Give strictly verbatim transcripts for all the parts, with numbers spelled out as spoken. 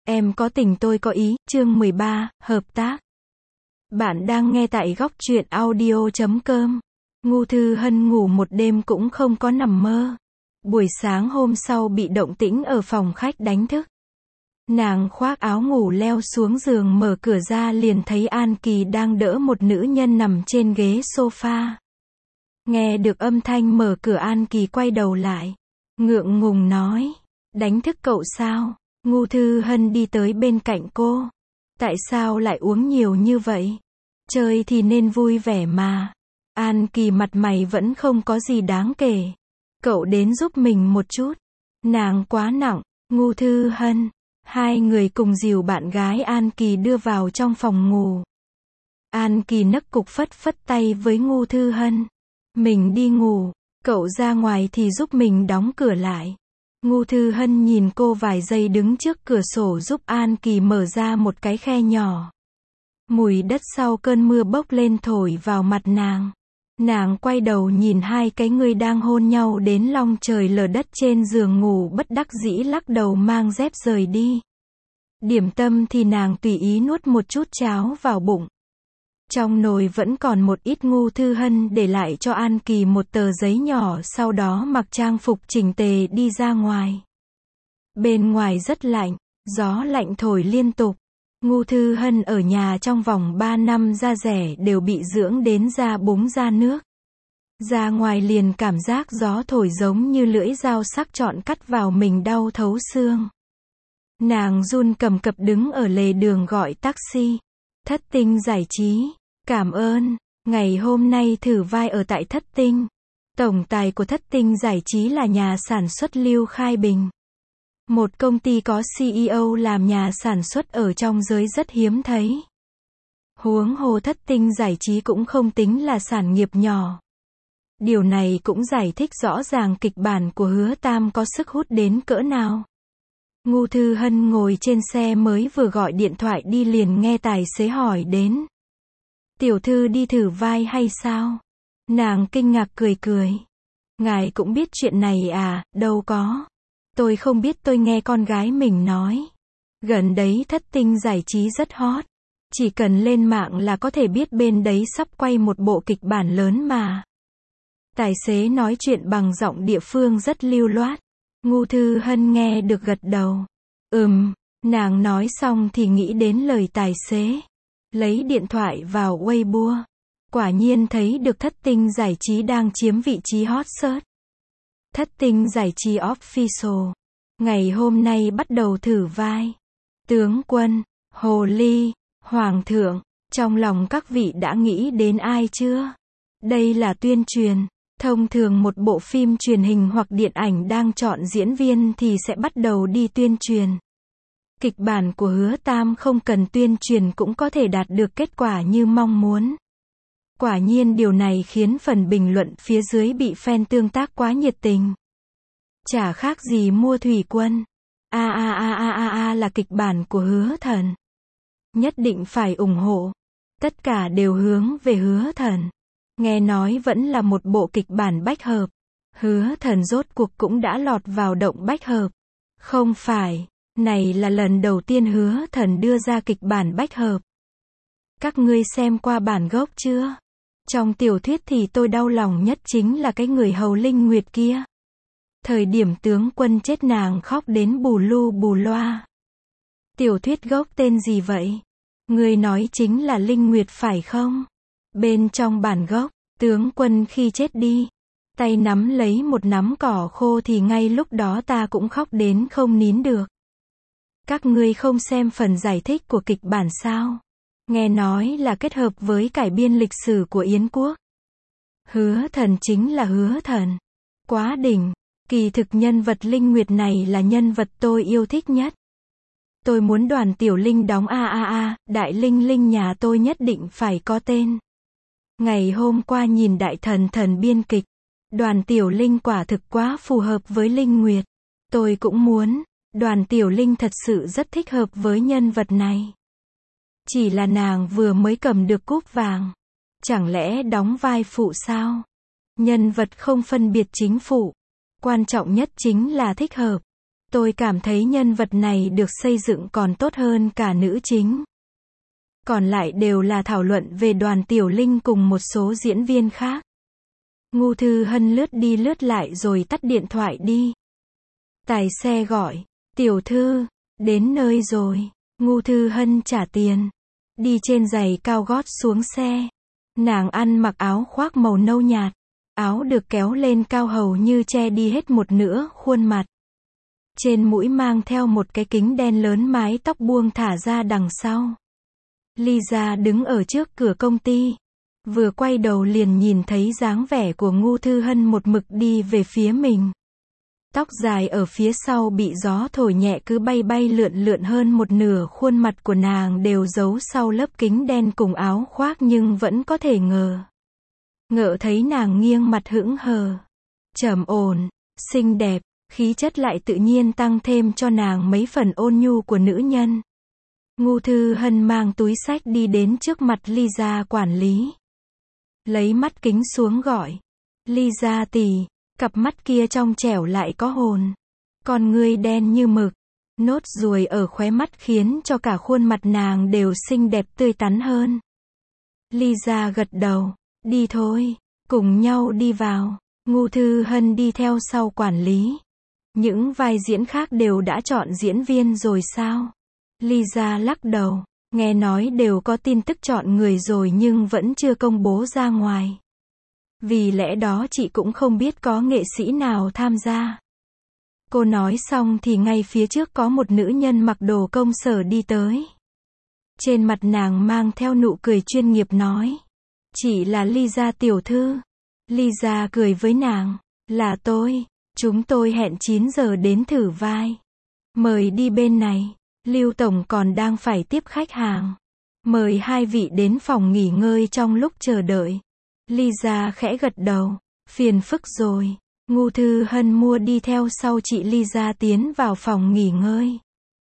Em có tình tôi có ý, chương mười ba, hợp tác. Bạn đang nghe tại góc truyện audio chấm com. Ngô Thư Hân ngủ một đêm cũng không có nằm mơ. Buổi sáng hôm sau bị động tĩnh ở phòng khách đánh thức. Nàng khoác áo ngủ leo xuống giường, mở cửa ra liền thấy An Kỳ đang đỡ một nữ nhân nằm trên ghế sofa. Nghe được âm thanh mở cửa, An Kỳ quay đầu lại, ngượng ngùng nói, đánh thức cậu sao? Ngô Thư Hân đi tới bên cạnh cô. Tại sao lại uống nhiều như vậy? Chơi thì nên vui vẻ mà. An Kỳ mặt mày vẫn không có gì đáng kể. Cậu đến giúp mình một chút. Nàng quá nặng. Ngô Thư Hân. Hai người cùng dìu bạn gái An Kỳ đưa vào trong phòng ngủ. An Kỳ nấc cục phất phất tay với Ngô Thư Hân. Mình đi ngủ, cậu ra ngoài thì giúp mình đóng cửa lại. Ngô Thư Hân nhìn cô vài giây đứng trước cửa sổ giúp An Kỳ mở ra một cái khe nhỏ. Mùi đất sau cơn mưa bốc lên thổi vào mặt nàng. Nàng quay đầu nhìn hai cái người đang hôn nhau đến long trời lở đất trên giường ngủ, bất đắc dĩ lắc đầu mang dép rời đi. Điểm tâm thì nàng tùy ý nuốt một chút cháo vào bụng. Trong nồi vẫn còn một ít. Ngô Thư Hân để lại cho An Kỳ một tờ giấy nhỏ, sau đó mặc trang phục chỉnh tề đi ra ngoài. Bên ngoài rất lạnh, gió lạnh thổi liên tục. Ngô Thư Hân ở nhà trong vòng ba năm da rẻ đều bị dưỡng đến da búng da nước. Ra ngoài liền cảm giác gió thổi giống như lưỡi dao sắc nhọn cắt vào mình, đau thấu xương. Nàng run cầm cập đứng ở lề đường gọi taxi. Thất Tinh Giải trí. Cảm ơn. Ngày hôm nay thử vai ở tại Thất Tinh. Tổng tài của Thất Tinh Giải trí là nhà sản xuất Lưu Khai Bình. Một công ty có xê e ô làm nhà sản xuất ở trong giới rất hiếm thấy. Huống hồ Thất Tinh Giải trí cũng không tính là sản nghiệp nhỏ. Điều này cũng giải thích rõ ràng kịch bản của Hứa Tam có sức hút đến cỡ nào. Ngô Thư Hân ngồi trên xe mới vừa gọi điện thoại đi liền nghe tài xế hỏi đến. Tiểu thư đi thử vai hay sao? Nàng kinh ngạc cười cười. Ngài cũng biết chuyện này à? Đâu có. Tôi không biết, tôi nghe con gái mình nói. Gần đấy Thất Tinh Giải trí rất hot. Chỉ cần lên mạng là có thể biết bên đấy sắp quay một bộ kịch bản lớn mà. Tài xế nói chuyện bằng giọng địa phương rất lưu loát. Ngô Thư Hân nghe được gật đầu. Ừm, nàng nói xong thì nghĩ đến lời tài xế. Lấy điện thoại vào Weibo. Quả nhiên thấy được Thất Tinh Giải trí đang chiếm vị trí hot search. Thất Tinh Giải trí Official. Ngày hôm nay bắt đầu thử vai. Tướng quân, Hồ Ly, Hoàng thượng. Trong lòng các vị đã nghĩ đến ai chưa? Đây là tuyên truyền. Thông thường một bộ phim truyền hình hoặc điện ảnh đang chọn diễn viên thì sẽ bắt đầu đi tuyên truyền. Kịch bản của Hứa Tam không cần tuyên truyền cũng có thể đạt được kết quả như mong muốn. Quả nhiên điều này khiến phần bình luận phía dưới bị fan tương tác quá nhiệt tình. Chả khác gì mua thủy quân. A a a a a a là kịch bản của Hứa Thần. Nhất định phải ủng hộ. Tất cả đều hướng về Hứa Thần. Nghe nói vẫn là một bộ kịch bản bách hợp. Hứa Thần rốt cuộc cũng đã lọt vào động bách hợp. Không phải, này là lần đầu tiên Hứa Thần đưa ra kịch bản bách hợp. Các ngươi xem qua bản gốc chưa? Trong tiểu thuyết thì tôi đau lòng nhất chính là cái người hầu Linh Nguyệt kia. Thời điểm tướng quân chết nàng khóc đến bù lu bù loa. Tiểu thuyết gốc tên gì vậy? Ngươi nói chính là Linh Nguyệt phải không? Bên trong bản gốc, tướng quân khi chết đi, tay nắm lấy một nắm cỏ khô thì ngay lúc đó ta cũng khóc đến không nín được. Các ngươi không xem phần giải thích của kịch bản sao? Nghe nói là kết hợp với cải biên lịch sử của Yến quốc. Hứa Thần chính là Hứa Thần. Quá đỉnh. Kỳ thực nhân vật Linh Nguyệt này là nhân vật tôi yêu thích nhất. Tôi muốn Đoàn Tiểu Linh đóng a a a, Đại Linh Linh nhà tôi nhất định phải có tên. Ngày hôm qua nhìn Đại Thần Thần biên kịch, Đoàn Tiểu Linh quả thực quá phù hợp với Linh Nguyệt. Tôi cũng muốn, Đoàn Tiểu Linh thật sự rất thích hợp với nhân vật này. Chỉ là nàng vừa mới cầm được cúp vàng. Chẳng lẽ đóng vai phụ sao? Nhân vật không phân biệt chính phụ. Quan trọng nhất chính là thích hợp. Tôi cảm thấy nhân vật này được xây dựng còn tốt hơn cả nữ chính. Còn lại đều là thảo luận về Đoàn Tiểu Linh cùng một số diễn viên khác. Ngô Thư Hân lướt đi lướt lại rồi tắt điện thoại đi. Tài xe gọi, tiểu thư, đến nơi rồi. Ngô Thư Hân trả tiền. Đi trên giày cao gót xuống xe. Nàng ăn mặc áo khoác màu nâu nhạt. Áo được kéo lên cao hầu như che đi hết một nửa khuôn mặt. Trên mũi mang theo một cái kính đen lớn, mái tóc buông thả ra đằng sau. Lisa đứng ở trước cửa công ty. Vừa quay đầu liền nhìn thấy dáng vẻ của Ngô Thư Hân một mực đi về phía mình. Tóc dài ở phía sau bị gió thổi nhẹ cứ bay bay lượn lượn, hơn một nửa khuôn mặt của nàng đều giấu sau lớp kính đen cùng áo khoác, nhưng vẫn có thể ngờ. Ngợ thấy nàng nghiêng mặt hững hờ, trầm ổn, xinh đẹp, khí chất lại tự nhiên tăng thêm cho nàng mấy phần ôn nhu của nữ nhân. Ngô Thư Hân mang túi xách đi đến trước mặt Lisa quản lý. Lấy mắt kính xuống gọi. Lisa tỷ, cặp mắt kia trong trẻo lại có hồn. Con ngươi đen như mực. Nốt ruồi ở khóe mắt khiến cho cả khuôn mặt nàng đều xinh đẹp tươi tắn hơn. Lisa gật đầu. Đi thôi, cùng nhau đi vào. Ngô Thư Hân đi theo sau quản lý. Những vai diễn khác đều đã chọn diễn viên rồi sao? Lisa lắc đầu. Nghe nói đều có tin tức chọn người rồi nhưng vẫn chưa công bố ra ngoài. Vì lẽ đó chị cũng không biết có nghệ sĩ nào tham gia. Cô nói xong thì ngay phía trước có một nữ nhân mặc đồ công sở đi tới. Trên mặt nàng mang theo nụ cười chuyên nghiệp nói. Chị là Lisa tiểu thư. Lisa cười với nàng. Là tôi. Chúng tôi hẹn chín giờ đến thử vai. Mời đi bên này. Lưu Tổng còn đang phải tiếp khách hàng. Mời hai vị đến phòng nghỉ ngơi trong lúc chờ đợi. Lisa khẽ gật đầu. Phiền phức rồi. Ngô Thư Hân mua đi theo sau chị Lisa tiến vào phòng nghỉ ngơi.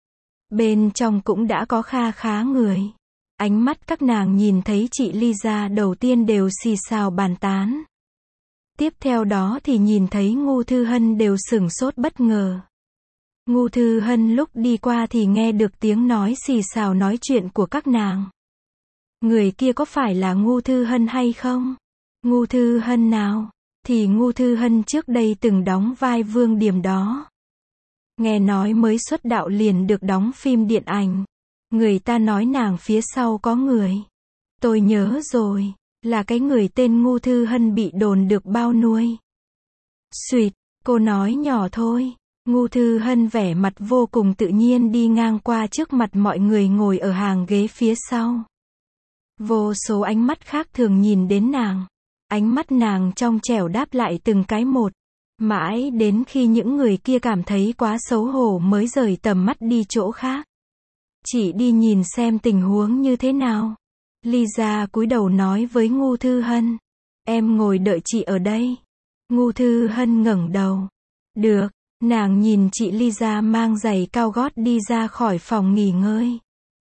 Bên trong cũng đã có kha khá người. Ánh mắt các nàng nhìn thấy chị Lisa đầu tiên đều xì xào bàn tán. Tiếp theo đó thì nhìn thấy Ngô Thư Hân đều sửng sốt bất ngờ. Ngô Thư Hân lúc đi qua thì nghe được tiếng nói xì xào nói chuyện của các nàng. Người kia có phải là Ngô Thư Hân hay không? Ngô Thư Hân nào? Thì Ngô Thư Hân trước đây từng đóng vai Vương Điểm đó. Nghe nói mới xuất đạo liền được đóng phim điện ảnh. Người ta nói nàng phía sau có người. Tôi nhớ rồi, là cái người tên Ngô Thư Hân bị đồn được bao nuôi. Xuyệt, cô nói nhỏ thôi. Ngô Thư Hân vẻ mặt vô cùng tự nhiên đi ngang qua trước mặt mọi người ngồi ở hàng ghế phía sau. Vô số ánh mắt khác thường nhìn đến nàng. Ánh mắt nàng trong trẻo đáp lại từng cái một. Mãi đến khi những người kia cảm thấy quá xấu hổ mới rời tầm mắt đi chỗ khác. Chị đi nhìn xem tình huống như thế nào. Lisa cúi đầu nói với Ngô Thư Hân. Em ngồi đợi chị ở đây. Ngô Thư Hân ngẩng đầu. Được. Nàng nhìn chị Lisa mang giày cao gót đi ra khỏi phòng nghỉ ngơi.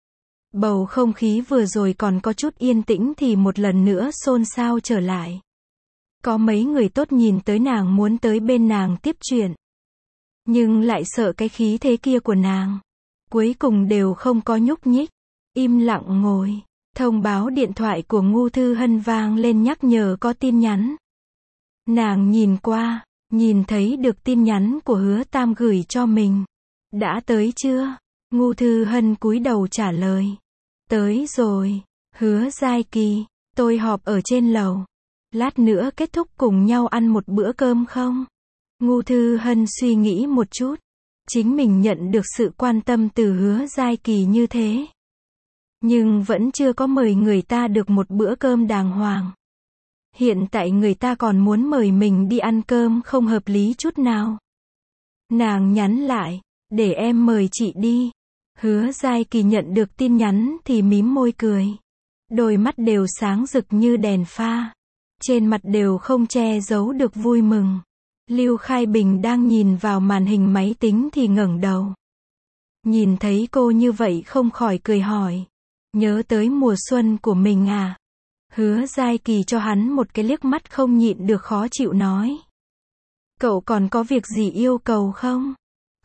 Bầu không khí vừa rồi còn có chút yên tĩnh thì một lần nữa xôn xao trở lại. Có mấy người tốt nhìn tới nàng muốn tới bên nàng tiếp chuyện. Nhưng lại sợ cái khí thế kia của nàng. Cuối cùng đều không có nhúc nhích. Im lặng ngồi. Thông báo điện thoại của Ngô Thư Hân vang lên nhắc nhở có tin nhắn. Nàng nhìn qua. Nhìn thấy được tin nhắn của Hứa Tam gửi cho mình. Đã tới chưa? Ngô Thư Hân cúi đầu trả lời. Tới rồi. Hứa Giai Kỳ, tôi họp ở trên lầu. Lát nữa kết thúc cùng nhau ăn một bữa cơm không? Ngô Thư Hân suy nghĩ một chút. Chính mình nhận được sự quan tâm từ Hứa Giai Kỳ như thế. Nhưng vẫn chưa có mời người ta được một bữa cơm đàng hoàng. Hiện tại người ta còn muốn mời mình đi ăn cơm không hợp lý chút nào. Nàng nhắn lại, để em mời chị đi. Hứa Giai Kỳ nhận được tin nhắn thì mím môi cười. Đôi mắt đều sáng rực như đèn pha. Trên mặt đều không che giấu được vui mừng. Lưu Khai Bình đang nhìn vào màn hình máy tính thì ngẩng đầu. Nhìn thấy cô như vậy không khỏi cười hỏi. Nhớ tới mùa xuân của mình à? Hứa Giai Kỳ cho hắn một cái liếc mắt không nhịn được khó chịu nói. Cậu còn có việc gì yêu cầu không?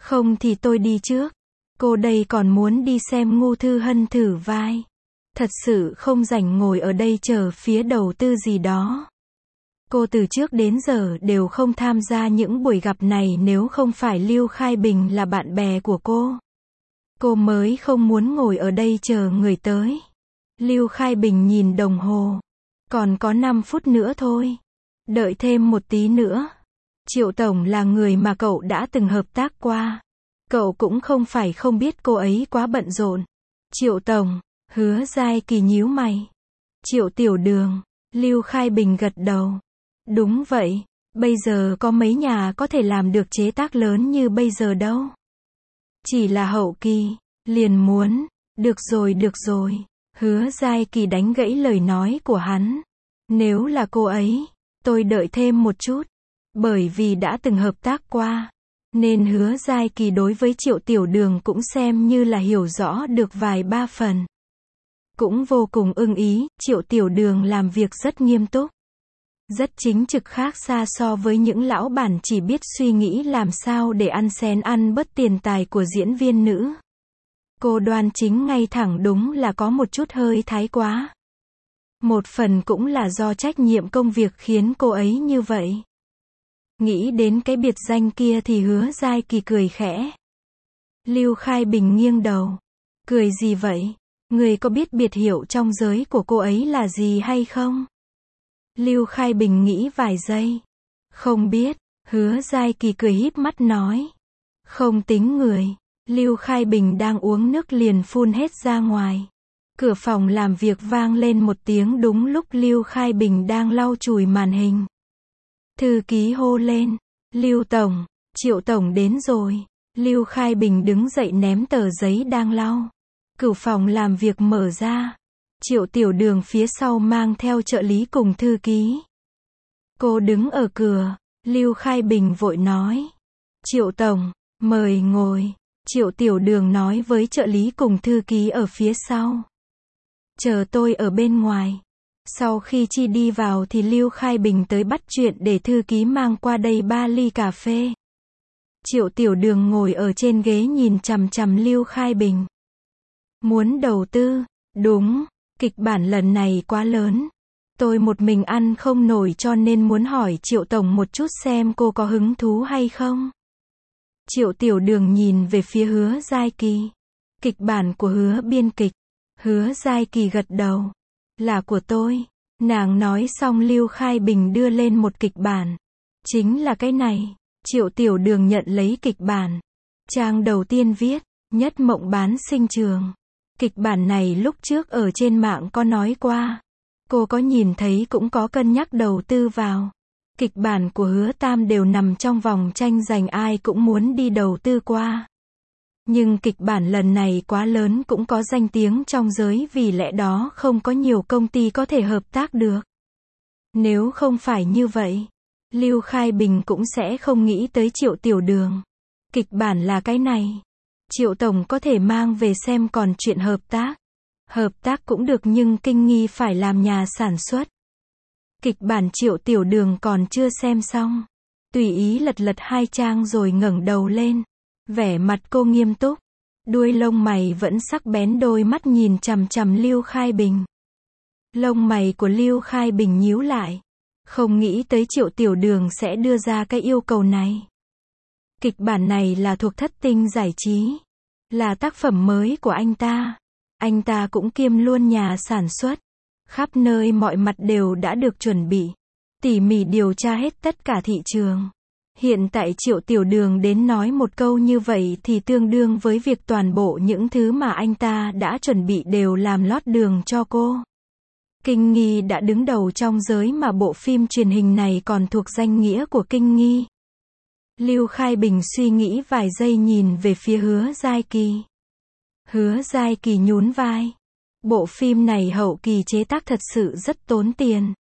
Không thì tôi đi trước. Cô đây còn muốn đi xem Ngô Thư Hân thử vai. Thật sự không rảnh ngồi ở đây chờ phía đầu tư gì đó. Cô từ trước đến giờ đều không tham gia những buổi gặp này nếu không phải Lưu Khai Bình là bạn bè của cô. Cô mới không muốn ngồi ở đây chờ người tới. Lưu Khai Bình nhìn đồng hồ. Còn có năm phút nữa thôi. Đợi thêm một tí nữa. Triệu Tổng là người mà cậu đã từng hợp tác qua. Cậu cũng không phải không biết cô ấy quá bận rộn. Triệu Tổng, Hứa Giai Kỳ nhíu mày. Triệu Tiểu Đường, Lưu Khai Bình gật đầu. Đúng vậy, bây giờ có mấy nhà có thể làm được chế tác lớn như bây giờ đâu. Chỉ là hậu kỳ, liền muốn, được rồi được rồi. Hứa Giai Kỳ đánh gãy lời nói của hắn. Nếu là cô ấy, tôi đợi thêm một chút. Bởi vì đã từng hợp tác qua, nên Hứa Giai Kỳ đối với Triệu Tiểu Đường cũng xem như là hiểu rõ được vài ba phần. Cũng vô cùng ưng ý, Triệu Tiểu Đường làm việc rất nghiêm túc. Rất chính trực, khác xa so với những lão bản chỉ biết suy nghĩ làm sao để ăn xén ăn bớt tiền tài của diễn viên nữ. Cô đoan chính ngay thẳng, đúng là có một chút hơi thái quá. Một phần cũng là do trách nhiệm công việc khiến cô ấy như vậy. Nghĩ đến cái biệt danh kia thì Hứa Giai Kỳ cười khẽ. Lưu Khai Bình nghiêng đầu. Cười gì vậy? Người có biết biệt hiệu trong giới của cô ấy là gì hay không? Lưu Khai Bình nghĩ vài giây. Không biết. Hứa Giai Kỳ cười híp mắt nói. Không tính người. Lưu Khai Bình đang uống nước liền phun hết ra ngoài. Cửa phòng làm việc vang lên một tiếng đúng lúc Lưu Khai Bình đang lau chùi màn hình. Thư ký hô lên. Lưu Tổng, Triệu Tổng đến rồi. Lưu Khai Bình đứng dậy ném tờ giấy đang lau. Cửa phòng làm việc mở ra. Triệu Tiểu Đường phía sau mang theo trợ lý cùng thư ký. Cô đứng ở cửa. Lưu Khai Bình vội nói. Triệu Tổng, mời ngồi. Triệu Tiểu Đường nói với trợ lý cùng thư ký ở phía sau. Chờ tôi ở bên ngoài. Sau khi Chi đi vào thì Lưu Khai Bình tới bắt chuyện để thư ký mang qua đây ba ly cà phê. Triệu Tiểu Đường ngồi ở trên ghế nhìn chằm chằm Lưu Khai Bình. Muốn đầu tư? Đúng, kịch bản lần này quá lớn. Tôi một mình ăn không nổi cho nên muốn hỏi Triệu Tổng một chút xem cô có hứng thú hay không. Triệu Tiểu Đường nhìn về phía Hứa Giai Kỳ. Kịch bản của Hứa biên kịch. Hứa Giai Kỳ gật đầu. Là của tôi. Nàng nói xong Lưu Khai Bình đưa lên một kịch bản. Chính là cái này. Triệu Tiểu Đường nhận lấy kịch bản. Trang đầu tiên viết, nhất mộng bán sinh trường. Kịch bản này lúc trước ở trên mạng có nói qua. Cô có nhìn thấy cũng có cân nhắc đầu tư vào. Kịch bản của Hứa Tam đều nằm trong vòng tranh giành ai cũng muốn đi đầu tư qua. Nhưng kịch bản lần này quá lớn cũng có danh tiếng trong giới vì lẽ đó không có nhiều công ty có thể hợp tác được. Nếu không phải như vậy, Lưu Khai Bình cũng sẽ không nghĩ tới Triệu Tiểu Đường. Kịch bản là cái này. Triệu Tổng có thể mang về xem, còn chuyện hợp tác. Hợp tác cũng được nhưng Kinh Nghi phải làm nhà sản xuất. Kịch bản Triệu Tiểu Đường còn chưa xem xong. Tùy ý lật lật hai trang rồi ngẩng đầu lên. Vẻ mặt cô nghiêm túc. Đuôi lông mày vẫn sắc bén, đôi mắt nhìn chằm chằm Lưu Khai Bình. Lông mày của Lưu Khai Bình nhíu lại. Không nghĩ tới Triệu Tiểu Đường sẽ đưa ra cái yêu cầu này. Kịch bản này là thuộc Thất Tinh Giải trí. Là tác phẩm mới của anh ta. Anh ta cũng kiêm luôn nhà sản xuất. Khắp nơi mọi mặt đều đã được chuẩn bị. Tỉ mỉ điều tra hết tất cả thị trường. Hiện tại Triệu Tiểu Đường đến nói một câu như vậy thì tương đương với việc toàn bộ những thứ mà anh ta đã chuẩn bị đều làm lót đường cho cô. Kinh Nghi đã đứng đầu trong giới mà bộ phim truyền hình này còn thuộc danh nghĩa của Kinh Nghi. Lưu Khai Bình suy nghĩ vài giây nhìn về phía Hứa Giai Kỳ. Hứa Giai Kỳ nhún vai. Bộ phim này hậu kỳ chế tác thật sự rất tốn tiền.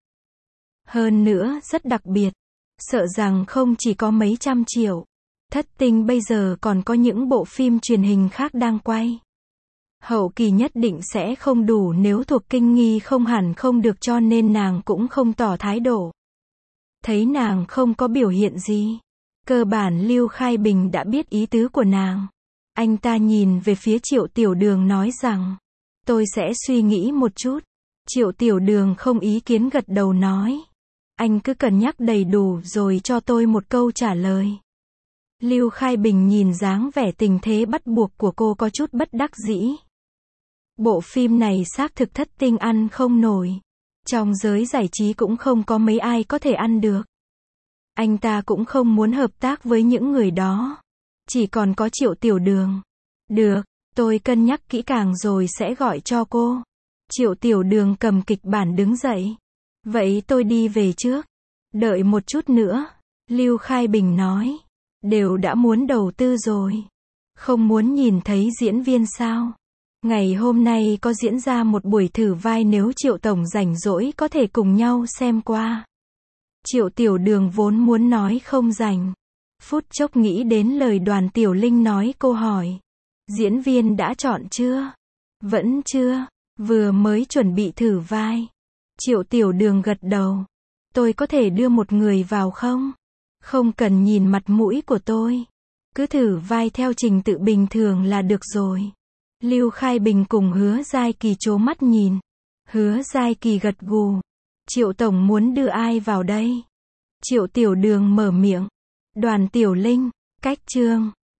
Hơn nữa rất đặc biệt. Sợ rằng không chỉ có mấy trăm triệu. Thất Tinh bây giờ còn có những bộ phim truyền hình khác đang quay. Hậu kỳ nhất định sẽ không đủ, nếu thuộc Kinh Nghi không hẳn không được, cho nên nàng cũng không tỏ thái độ. Thấy nàng không có biểu hiện gì. Cơ bản Lưu Khai Bình đã biết ý tứ của nàng. Anh ta nhìn về phía Triệu Tiểu Đường nói rằng, tôi sẽ suy nghĩ một chút. Triệu Tiểu Đường không ý kiến gật đầu nói, anh cứ cân nhắc đầy đủ rồi cho tôi một câu trả lời. Lưu Khai Bình nhìn dáng vẻ tình thế bắt buộc của cô có chút bất đắc dĩ. Bộ phim này xác thực thất tinh ăn không nổi. Trong giới giải trí cũng không có mấy ai có thể ăn được. Anh ta cũng không muốn hợp tác với những người đó. Chỉ còn có Triệu Tiểu Đường. Được, tôi cân nhắc kỹ càng rồi sẽ gọi cho cô. Triệu Tiểu Đường cầm kịch bản đứng dậy. Vậy tôi đi về trước. Đợi một chút nữa. Lưu Khai Bình nói. Đều đã muốn đầu tư rồi. Không muốn nhìn thấy diễn viên sao? Ngày hôm nay có diễn ra một buổi thử vai, nếu Triệu Tổng rảnh rỗi có thể cùng nhau xem qua. Triệu Tiểu Đường vốn muốn nói không rảnh. Phút chốc nghĩ đến lời Đoàn Tiểu Linh nói, cô hỏi. Diễn viên đã chọn chưa? Vẫn chưa, vừa mới chuẩn bị thử vai. Triệu Tiểu Đường gật đầu. Tôi có thể đưa một người vào không? Không cần nhìn mặt mũi của tôi. Cứ thử vai theo trình tự bình thường là được rồi. Lưu Khai Bình cùng Hứa Giai Kỳ trố mắt nhìn. Hứa Giai Kỳ gật gù. Triệu Tổng muốn đưa ai vào đây? Triệu Tiểu Đường mở miệng. Đoàn Tiểu Linh, Cách Trương.